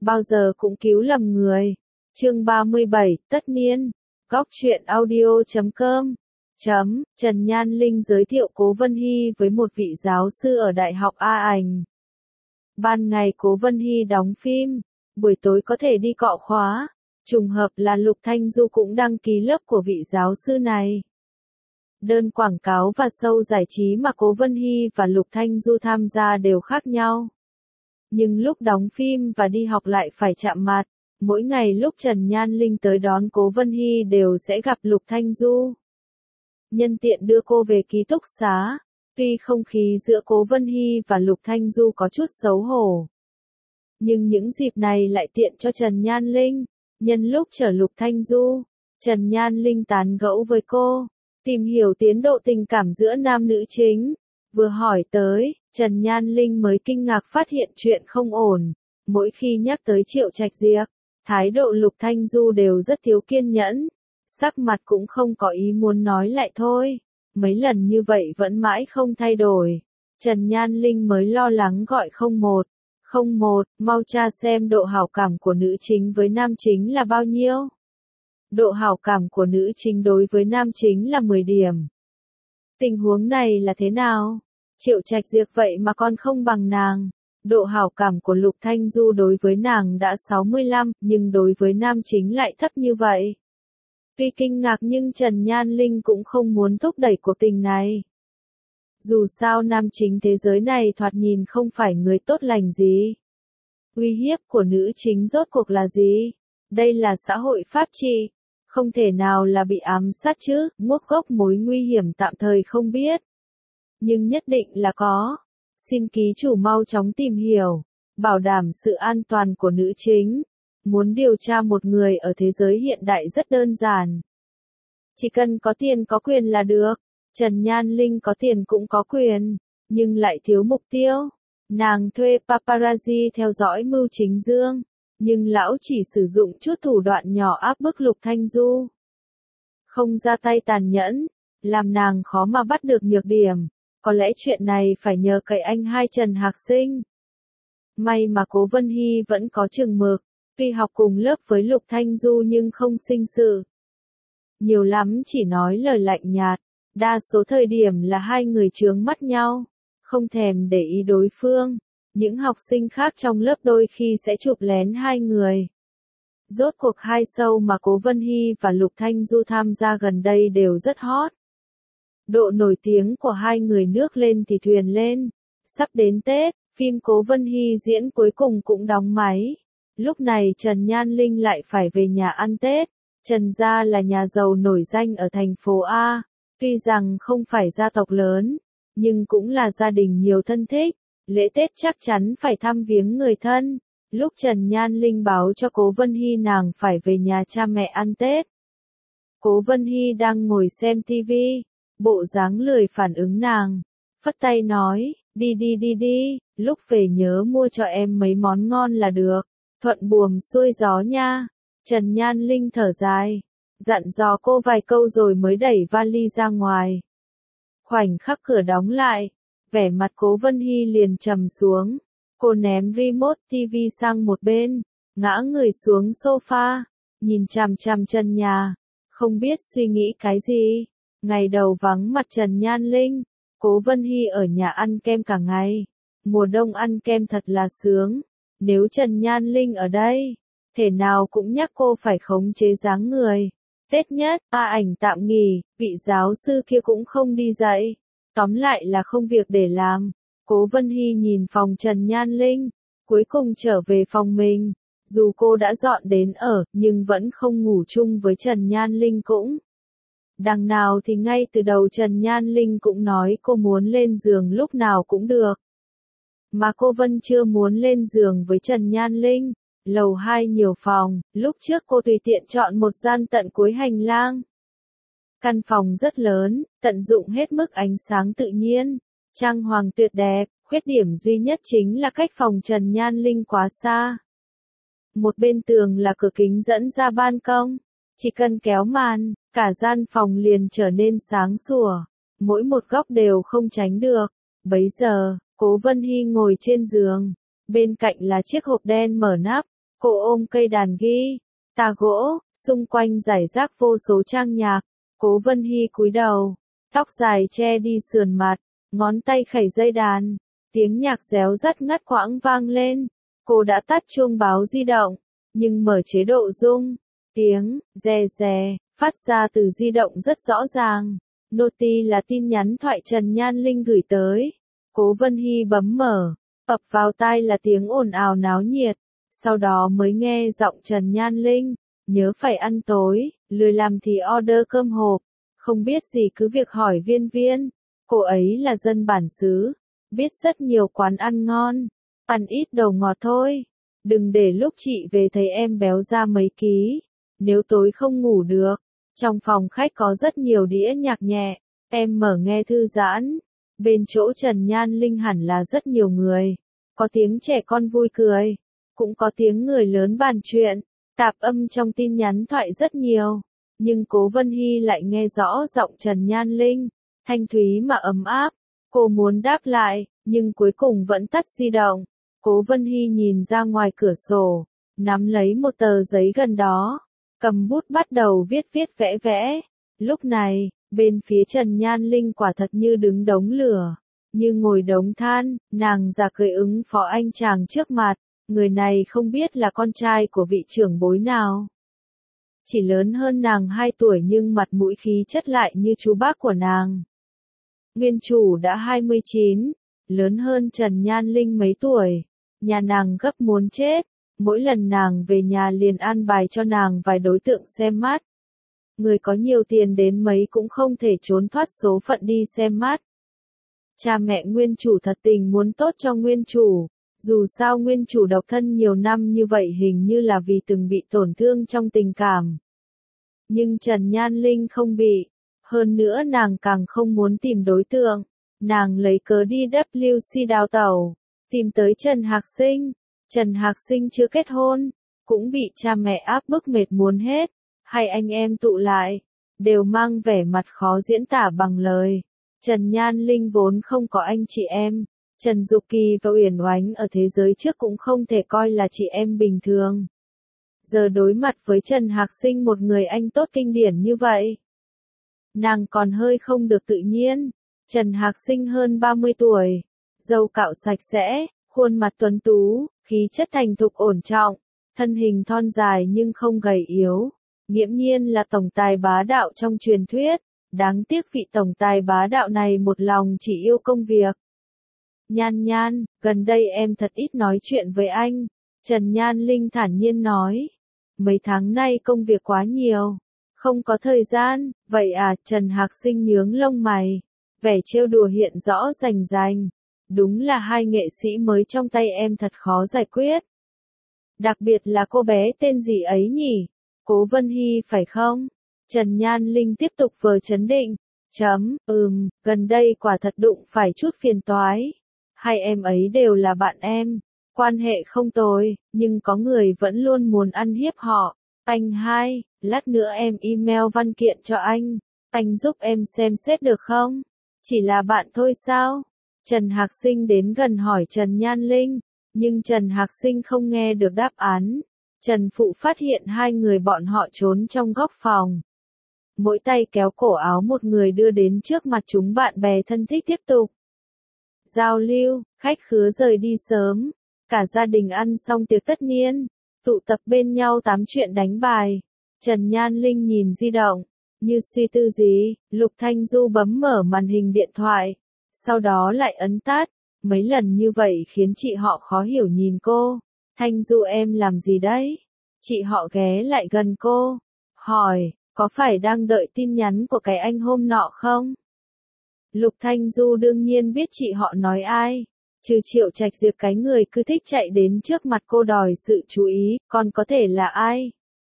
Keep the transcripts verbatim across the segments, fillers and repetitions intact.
bao giờ cũng cứu lầm người. Chương ba mươi bảy, tất niên. Góc truyện audio chấm com. Chấm, Trần Nhan Linh giới thiệu Cố Vân Hy với một vị giáo sư ở Đại học A Ảnh. Ban ngày Cố Vân Hy đóng phim, buổi tối có thể đi cọ khóa. Trùng hợp là Lục Thanh Du cũng đăng ký lớp của vị giáo sư này. Đơn quảng cáo và show giải trí mà Cố Vân Hy và Lục Thanh Du tham gia đều khác nhau. Nhưng lúc đóng phim và đi học lại phải chạm mặt. Mỗi ngày lúc Trần Nhan Linh tới đón Cố Vân Hy đều sẽ gặp Lục Thanh Du. Nhân tiện đưa cô về ký túc xá. Tuy không khí giữa Cố Vân Hy và Lục Thanh Du có chút xấu hổ. Nhưng những dịp này lại tiện cho Trần Nhan Linh. Nhân lúc chở Lục Thanh Du, Trần Nhan Linh tán gẫu với cô, tìm hiểu tiến độ tình cảm giữa nam nữ chính. Vừa hỏi tới, Trần Nhan Linh mới kinh ngạc phát hiện chuyện không ổn. Mỗi khi nhắc tới Triệu Trạch Diệp, thái độ Lục Thanh Du đều rất thiếu kiên nhẫn. Sắc mặt cũng không có ý muốn nói lại thôi. Mấy lần như vậy vẫn mãi không thay đổi. Trần Nhan Linh mới lo lắng gọi không một. Không một, mau tra xem độ hảo cảm của nữ chính với nam chính là bao nhiêu. Độ hảo cảm của nữ chính đối với nam chính là mười điểm. Tình huống này là thế nào? Triệu Trạch Diệp vậy mà còn không bằng nàng. Độ hảo cảm của Lục Thanh Du đối với nàng đã sáu mươi lăm, nhưng đối với nam chính lại thấp như vậy. Tuy kinh ngạc nhưng Trần Nhan Linh cũng không muốn thúc đẩy cuộc tình này. Dù sao nam chính thế giới này thoạt nhìn không phải người tốt lành gì. Uy hiếp của nữ chính rốt cuộc là gì? Đây là xã hội pháp trị. Không thể nào là bị ám sát chứ, nguồn gốc mối nguy hiểm tạm thời không biết. Nhưng nhất định là có. Xin ký chủ mau chóng tìm hiểu, bảo đảm sự an toàn của nữ chính. Muốn điều tra một người ở thế giới hiện đại rất đơn giản. Chỉ cần có tiền có quyền là được. Trần Nhan Linh có tiền cũng có quyền, nhưng lại thiếu mục tiêu. Nàng thuê paparazzi theo dõi Mưu Chính Dương, nhưng lão chỉ sử dụng chút thủ đoạn nhỏ áp bức Lục Thanh Du. Không ra tay tàn nhẫn, làm nàng khó mà bắt được nhược điểm. Có lẽ chuyện này phải nhờ cậy anh hai Trần Hạc Sinh. May mà Cố Vân Hy vẫn có chừng mực, tuy học cùng lớp với Lục Thanh Du nhưng không sinh sự. Nhiều lắm chỉ nói lời lạnh nhạt. Đa số thời điểm là hai người chướng mắt nhau, không thèm để ý đối phương. Những học sinh khác trong lớp đôi khi sẽ chụp lén hai người. Rốt cuộc hai show mà Cố Vân Hy và Lục Thanh Du tham gia gần đây đều rất hot. Độ nổi tiếng của hai người nước lên thì thuyền lên. Sắp đến Tết, phim Cố Vân Hy diễn cuối cùng cũng đóng máy. Lúc này Trần Nhan Linh lại phải về nhà ăn Tết. Trần gia là nhà giàu nổi danh ở thành phố A. Tuy rằng không phải gia tộc lớn, nhưng cũng là gia đình nhiều thân thích. Lễ Tết chắc chắn phải thăm viếng người thân. Lúc Trần Nhan Linh báo cho Cố Vân Hy nàng phải về nhà cha mẹ ăn Tết. Cố Vân Hy đang ngồi xem tivi, bộ dáng lười phản ứng nàng. Phất tay nói, đi đi đi đi, lúc về nhớ mua cho em mấy món ngon là được. Thuận buồm xuôi gió nha. Trần Nhan Linh thở dài. Dặn dò cô vài câu rồi mới đẩy vali ra ngoài. Khoảnh khắc cửa đóng lại, vẻ mặt Cố Vân Hy liền trầm xuống. Cô ném remote ti vi sang một bên, ngã người xuống sofa, nhìn chằm chằm chân nhà, không biết suy nghĩ cái gì. Ngày đầu vắng mặt Trần Nhan Linh, Cố Vân Hy ở nhà ăn kem cả ngày. Mùa đông ăn kem thật là sướng. Nếu Trần Nhan Linh ở đây, thể nào cũng nhắc cô phải khống chế dáng người. Tết nhất, A Ảnh tạm nghỉ, vị giáo sư kia cũng không đi dạy. Tóm lại là không việc để làm. Cố Vân Hy nhìn phòng Trần Nhan Linh, cuối cùng trở về phòng mình. Dù cô đã dọn đến ở, nhưng vẫn không ngủ chung với Trần Nhan Linh cũng. Đằng nào thì ngay từ đầu Trần Nhan Linh cũng nói cô muốn lên giường lúc nào cũng được. Mà cô Vân chưa muốn lên giường với Trần Nhan Linh. Lầu hai nhiều phòng, lúc trước cô tùy tiện chọn một gian tận cuối hành lang. Căn phòng rất lớn, tận dụng hết mức ánh sáng tự nhiên, trang hoàng tuyệt đẹp, khuyết điểm duy nhất chính là cách phòng Trần Nhan Linh quá xa. Một bên tường là cửa kính dẫn ra ban công, chỉ cần kéo màn, cả gian phòng liền trở nên sáng sủa, mỗi một góc đều không tránh được. Bấy giờ, Cố Vân Hy ngồi trên giường, bên cạnh là chiếc hộp đen mở nắp. Cô ôm cây đàn ghi, tà gỗ, xung quanh rải rác vô số trang nhạc. Cố Vân Hy cúi đầu, tóc dài che đi sườn mặt, ngón tay khẩy dây đàn, tiếng nhạc réo rắt ngắt quãng vang lên. Cô đã tắt chuông báo di động, nhưng mở chế độ rung, tiếng rè rè phát ra từ di động rất rõ ràng. Noti là tin nhắn thoại Trần Nhan Linh gửi tới. Cố Vân Hy bấm mở, ập vào tai là tiếng ồn ào náo nhiệt, sau đó mới nghe giọng Trần Nhan Linh, nhớ phải ăn tối, lười làm thì order cơm hộp, không biết gì cứ việc hỏi Viên Viên. Cô ấy là dân bản xứ, biết rất nhiều quán ăn ngon, ăn ít đầu ngọt thôi. Đừng để lúc chị về thấy em béo ra mấy ký. Nếu tối không ngủ được, trong phòng khách có rất nhiều đĩa nhạc nhẹ, em mở nghe thư giãn. Bên chỗ Trần Nhan Linh hẳn là rất nhiều người, có tiếng trẻ con vui cười, cũng có tiếng người lớn bàn chuyện, tạp âm trong tin nhắn thoại rất nhiều. Nhưng Cố Vân Hy lại nghe rõ giọng Trần Nhan Linh, thanh thúy mà ấm áp. Cô muốn đáp lại, nhưng cuối cùng vẫn tắt di động. Cố Vân Hy nhìn ra ngoài cửa sổ, nắm lấy một tờ giấy gần đó, cầm bút bắt đầu viết viết vẽ vẽ. Lúc này, bên phía Trần Nhan Linh quả thật như đứng đống lửa, như ngồi đống than, nàng già cười ứng phó anh chàng trước mặt. Người này không biết là con trai của vị trưởng bối nào. Chỉ lớn hơn nàng hai tuổi nhưng mặt mũi khí chất lại như chú bác của nàng. Nguyên chủ đã hai mươi chín, lớn hơn Trần Nhan Linh mấy tuổi. Nhà nàng gấp muốn chết, mỗi lần nàng về nhà liền an bài cho nàng vài đối tượng xem mắt. Người có nhiều tiền đến mấy cũng không thể trốn thoát số phận đi xem mắt. Cha mẹ nguyên chủ thật tình muốn tốt cho nguyên chủ, dù sao nguyên chủ độc thân nhiều năm như vậy hình như là vì từng bị tổn thương trong tình cảm. Nhưng Trần Nhan Linh không bị, hơn nữa nàng càng không muốn tìm đối tượng, nàng lấy cớ đi W C đào tẩu, tìm tới Trần Hạc Sinh. Trần Hạc Sinh chưa kết hôn, cũng bị cha mẹ áp bức mệt muốn hết. Hai anh em tụ lại, đều mang vẻ mặt khó diễn tả bằng lời. Trần Nhan Linh vốn không có anh chị em, Trần Dục Kỳ và Uyển Oánh ở thế giới trước cũng không thể coi là chị em bình thường. Giờ đối mặt với Trần Hạc Sinh, một người anh tốt kinh điển như vậy, nàng còn hơi không được tự nhiên. Trần Hạc Sinh hơn ba mươi tuổi, râu cạo sạch sẽ, khuôn mặt tuấn tú, khí chất thành thục ổn trọng, thân hình thon dài nhưng không gầy yếu, nghiễm nhiên là tổng tài bá đạo trong truyền thuyết. Đáng tiếc vị tổng tài bá đạo này một lòng chỉ yêu công việc. Nhan Nhan, gần đây em thật ít nói chuyện với anh. Trần Nhan Linh thản nhiên nói. Mấy tháng nay công việc quá nhiều, không có thời gian. Vậy à? Trần Hạc Sinh nhướng lông mày, vẻ trêu đùa hiện rõ rành rành. Đúng là hai nghệ sĩ mới trong tay em thật khó giải quyết. Đặc biệt là cô bé tên gì ấy nhỉ? Cố Vân Hy phải không? Trần Nhan Linh tiếp tục vờ chấn định. Chấm, ừm, gần đây quả thật đụng phải chút phiền toái. Hai em ấy đều là bạn em, quan hệ không tồi, nhưng có người vẫn luôn muốn ăn hiếp họ. Anh hai, lát nữa em email văn kiện cho anh, anh giúp em xem xét được không? Chỉ là bạn thôi sao? Trần Hạc Sinh đến gần hỏi Trần Nhan Linh, nhưng Trần Hạc Sinh không nghe được đáp án. Trần Phụ phát hiện hai người bọn họ trốn trong góc phòng. Mỗi tay kéo cổ áo một người đưa đến trước mặt chúng bạn bè thân thích tiếp tục giao lưu. Khách khứa rời đi sớm, cả gia đình ăn xong tiệc tất niên, tụ tập bên nhau tám chuyện đánh bài. Trần Nhan Linh nhìn di động, như suy tư gì. Lục Thanh Du bấm mở màn hình điện thoại, sau đó lại ấn tắt. Mấy lần như vậy khiến chị họ khó hiểu nhìn cô. Thanh Du em làm gì đấy? Chị họ ghé lại gần cô, hỏi, có phải đang đợi tin nhắn của cái anh hôm nọ không? Lục Thanh Du đương nhiên biết chị họ nói ai, trừ Triệu Trạch Diệp cái người cứ thích chạy đến trước mặt cô đòi sự chú ý, còn có thể là ai?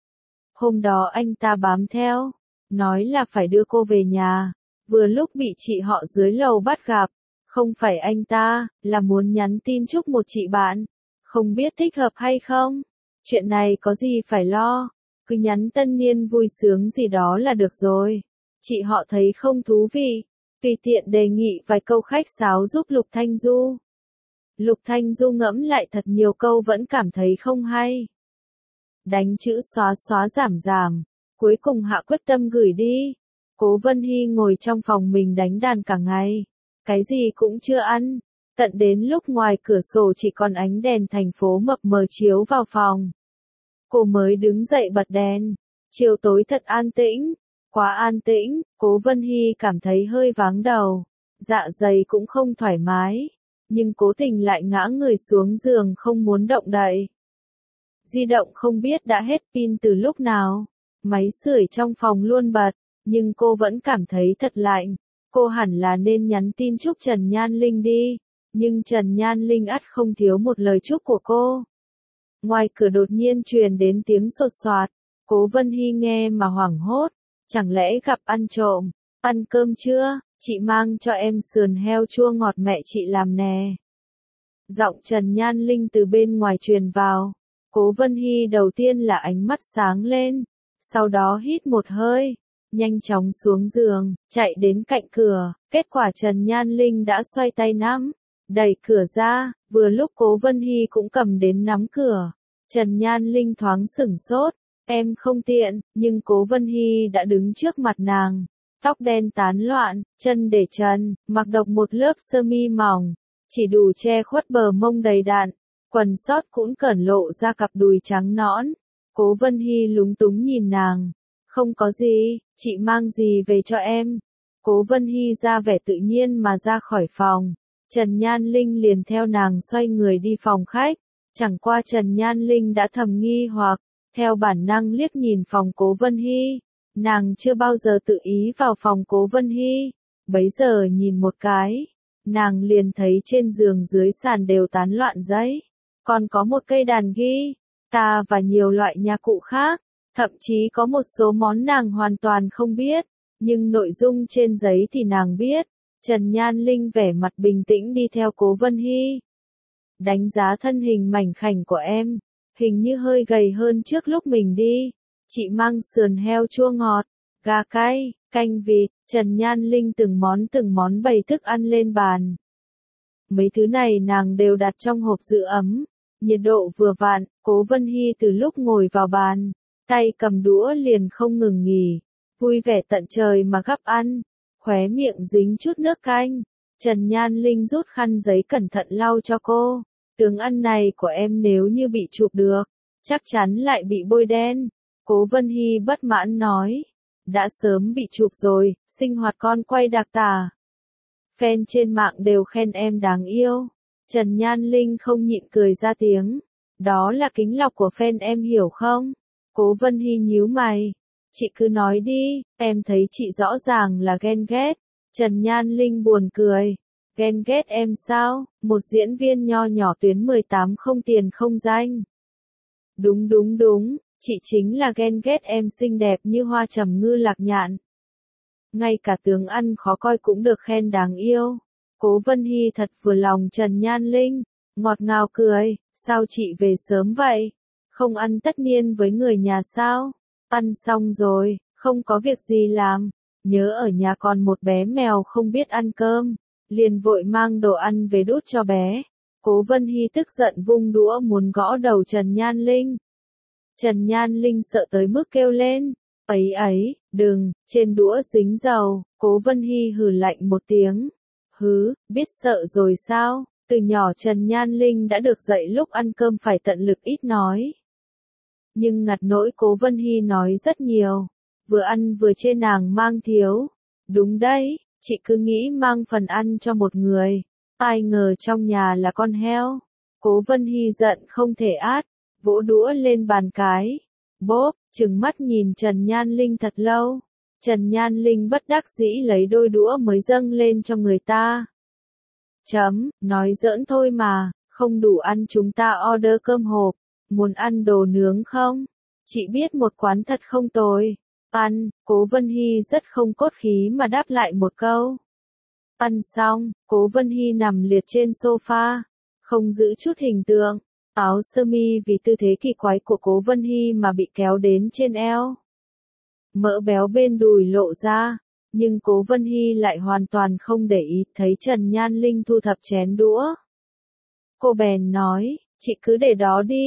Hôm đó anh ta bám theo, nói là phải đưa cô về nhà, vừa lúc bị chị họ dưới lầu bắt gặp. Không phải anh ta, là muốn nhắn tin chúc một chị bạn, không biết thích hợp hay không? Chuyện này có gì phải lo, cứ nhắn tân niên vui sướng gì đó là được rồi. Chị họ thấy không thú vị, tùy tiện đề nghị vài câu khách sáo giúp Lục Thanh Du. Lục Thanh Du ngẫm lại thật nhiều câu vẫn cảm thấy không hay. đánh chữ xóa xóa giảm giảm, cuối cùng hạ quyết tâm gửi đi. Cố Vân Hy ngồi trong phòng mình đánh đàn cả ngày, cái gì cũng chưa ăn, tận đến lúc ngoài cửa sổ chỉ còn ánh đèn thành phố mập mờ chiếu vào phòng. Cô mới đứng dậy bật đèn, chiều tối thật an tĩnh, quá an tĩnh, Cố Vân Hy cảm thấy hơi váng đầu, dạ dày cũng không thoải mái, nhưng cố tình lại ngã người xuống giường không muốn động đậy. Di động không biết đã hết pin từ lúc nào, máy sưởi trong phòng luôn bật, nhưng cô vẫn cảm thấy thật lạnh. Cô hẳn là nên nhắn tin chúc Trần Nhan Linh đi, nhưng Trần Nhan Linh ắt không thiếu một lời chúc của cô. Ngoài cửa đột nhiên truyền đến tiếng sột soạt, Cố Vân Hy nghe mà hoảng hốt, chẳng lẽ gặp ăn trộm, ăn cơm chưa, chị mang cho em sườn heo chua ngọt mẹ chị làm nè. Giọng Trần Nhan Linh từ bên ngoài truyền vào, Cố Vân Hy đầu tiên là ánh mắt sáng lên, sau đó hít một hơi, nhanh chóng xuống giường, chạy đến cạnh cửa, kết quả Trần Nhan Linh đã xoay tay nắm, đẩy cửa ra, vừa lúc Cố Vân Hy cũng cầm đến nắm cửa. Trần Nhan Linh thoáng sửng sốt, em không tiện, nhưng Cố Vân Hy đã đứng trước mặt nàng, tóc đen tán loạn, chân để trần, mặc độc một lớp sơ mi mỏng, chỉ đủ che khuất bờ mông đầy đặn, quần sót cũng cẩn lộ ra cặp đùi trắng nõn. Cố Vân Hy lúng túng nhìn nàng, không có gì, chị mang gì về cho em. Cố Vân Hy ra vẻ tự nhiên mà ra khỏi phòng, Trần Nhan Linh liền theo nàng xoay người đi phòng khách, chẳng qua Trần Nhan Linh đã thầm nghi hoặc, theo bản năng liếc nhìn phòng Cố Vân Hy, nàng chưa bao giờ tự ý vào phòng Cố Vân Hy, bấy giờ nhìn một cái, nàng liền thấy trên giường dưới sàn đều tán loạn giấy, còn có một cây đàn guitar và nhiều loại nhạc cụ khác, thậm chí có một số món nàng hoàn toàn không biết, nhưng nội dung trên giấy thì nàng biết. Trần Nhan Linh vẻ mặt bình tĩnh đi theo Cố Vân Hy. Đánh giá thân hình mảnh khảnh của em, hình như hơi gầy hơn trước lúc mình đi. Chị mang sườn heo chua ngọt, gà cay, canh vịt, Trần Nhan Linh từng món từng món bày thức ăn lên bàn. Mấy thứ này nàng đều đặt trong hộp giữ ấm, nhiệt độ vừa vặn. Cố Vân Hy từ lúc ngồi vào bàn, tay cầm đũa liền không ngừng nghỉ, vui vẻ tận trời mà gắp ăn, khóe miệng dính chút nước canh. Trần Nhan Linh rút khăn giấy cẩn thận lau cho cô, tướng ăn này của em nếu như bị chụp được, chắc chắn lại bị bôi đen. Cố Vân Hy bất mãn nói, đã sớm bị chụp rồi, sinh hoạt con quay đặc tả. Fan trên mạng đều khen em đáng yêu. Trần Nhan Linh không nhịn cười ra tiếng, đó là kính lọc của fan em hiểu không? Cố Vân Hy nhíu mày, chị cứ nói đi, em thấy chị rõ ràng là ghen ghét. Trần Nhan Linh buồn cười, ghen ghét em sao, một diễn viên nho nhỏ tuyến mười tám không tiền không danh. Đúng đúng đúng, chị chính là ghen ghét em xinh đẹp như hoa trầm ngư lạc nhạn. Ngay cả tướng ăn khó coi cũng được khen đáng yêu. Cố Vân Hy thật vừa lòng Trần Nhan Linh, ngọt ngào cười, sao chị về sớm vậy? Không ăn tất niên với người nhà sao? Ăn xong rồi, không có việc gì làm. Nhớ ở nhà còn một bé mèo không biết ăn cơm, liền vội mang đồ ăn về đút cho bé. Cố Vân Hy tức giận vung đũa muốn gõ đầu Trần Nhan Linh. Trần Nhan Linh sợ tới mức kêu lên, ấy ấy, đừng, trên đũa dính dầu. Cố Vân Hy hừ lạnh một tiếng, hứ, biết sợ rồi sao? Từ nhỏ Trần Nhan Linh đã được dạy lúc ăn cơm phải tận lực ít nói. Nhưng ngặt nỗi Cố Vân Hy nói rất nhiều, vừa ăn vừa chê nàng mang thiếu. Đúng đấy, chị cứ nghĩ mang phần ăn cho một người, ai ngờ trong nhà là con heo. Cố Vân Hy giận không thể át, vỗ đũa lên bàn cái, bốp, trừng mắt nhìn Trần Nhan Linh thật lâu. Trần Nhan Linh bất đắc dĩ lấy đôi đũa mới dâng lên cho người ta. Chấm, nói giỡn thôi mà, không đủ ăn chúng ta order cơm hộp, muốn ăn đồ nướng không? Chị biết một quán thật không tồi. Ăn, Cố Vân Hy rất không cốt khí mà đáp lại một câu. Ăn xong, Cố Vân Hy nằm liệt trên sofa, không giữ chút hình tượng, áo sơ mi vì tư thế kỳ quái của Cố Vân Hy mà bị kéo đến trên eo. Mỡ béo bên đùi lộ ra, nhưng Cố Vân Hy lại hoàn toàn không để ý, thấy Trần Nhan Linh thu thập chén đũa. Cô bèn nói, chị cứ để đó đi,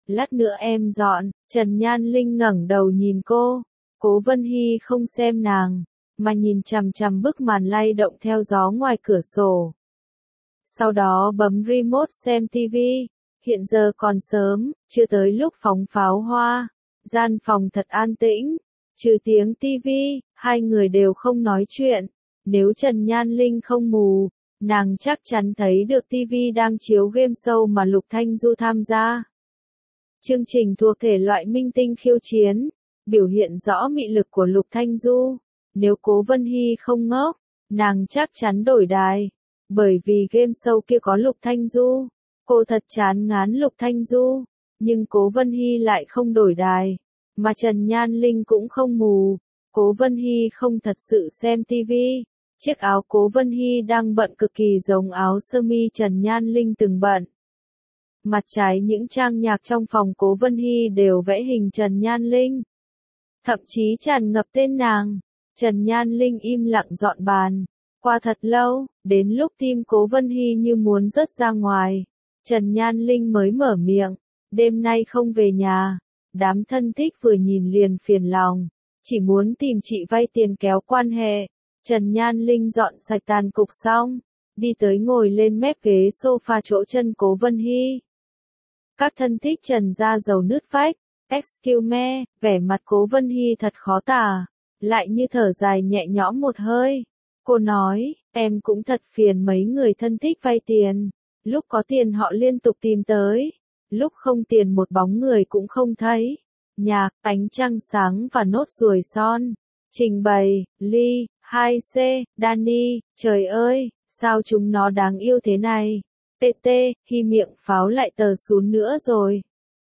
lát nữa em dọn. Trần Nhan Linh ngẩng đầu nhìn cô. Cố Vân Hy không xem nàng, mà nhìn chằm chằm bức màn lay động theo gió ngoài cửa sổ. Sau đó bấm remote xem tivi. Hiện giờ còn sớm, chưa tới lúc phóng pháo hoa. Gian phòng thật an tĩnh, trừ tiếng tivi, hai người đều không nói chuyện. Nếu Trần Nhan Linh không mù, nàng chắc chắn thấy được tivi đang chiếu game show mà Lục Thanh Du tham gia. Chương trình thuộc thể loại minh tinh khiêu chiến, biểu hiện rõ mị lực của Lục Thanh Du. Nếu Cố Vân Hy không ngốc, nàng chắc chắn đổi đài, bởi vì game show kia có Lục Thanh Du. Cô thật chán ngán Lục Thanh Du, nhưng Cố Vân Hy lại không đổi đài, mà Trần Nhan Linh cũng không mù. Cố Vân Hy không thật sự xem tivi. Chiếc áo Cố Vân Hy đang bận cực kỳ giống áo sơ mi Trần Nhan Linh từng bận. Mặt trái những trang nhạc trong phòng Cố Vân Hy đều vẽ hình Trần Nhan Linh, thậm chí tràn ngập tên nàng. Trần Nhan Linh im lặng dọn bàn. Qua thật lâu, đến lúc tim Cố Vân Hy như muốn rớt ra ngoài, Trần Nhan Linh mới mở miệng. Đêm nay không về nhà. Đám thân thích vừa nhìn liền phiền lòng, chỉ muốn tìm chị vay tiền kéo quan hệ. Trần Nhan Linh dọn sạch tàn cục xong, đi tới ngồi lên mép ghế sofa chỗ chân Cố Vân Hy. Các thân thích Trần ra dầu nứt vách. Excuse me, vẻ mặt Cố Vân Hy thật khó tả, lại như thở dài nhẹ nhõm một hơi. Cô nói, em cũng thật phiền mấy người thân thích vay tiền. Lúc có tiền họ liên tục tìm tới, lúc không tiền một bóng người cũng không thấy. Nhạc, ánh trăng sáng và nốt ruồi son. Trình bày, Ly, hai C, Danny, trời ơi, sao chúng nó đáng yêu thế này. tê tê, Hy miệng pháo lại tờ sún nữa rồi.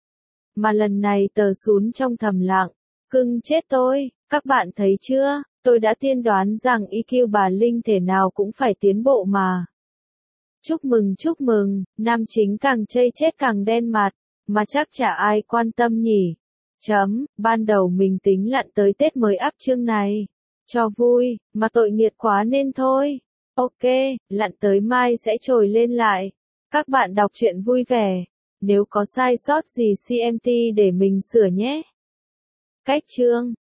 Mà lần này tờ sún trong thầm lặng. Cưng chết tôi, các bạn thấy chưa, tôi đã tiên đoán rằng i kiu bà Linh thể nào cũng phải tiến bộ mà. Chúc mừng chúc mừng, nam chính càng chây chết càng đen mặt, mà chắc chả ai quan tâm nhỉ. Chấm, ban đầu mình tính lặn tới Tết mới up chương này. Cho vui, mà tội nghiệt quá nên thôi. Ok, lặn tới mai sẽ trồi lên lại. Các bạn đọc truyện vui vẻ. Nếu có sai sót gì xê em tê để mình sửa nhé. Cách chương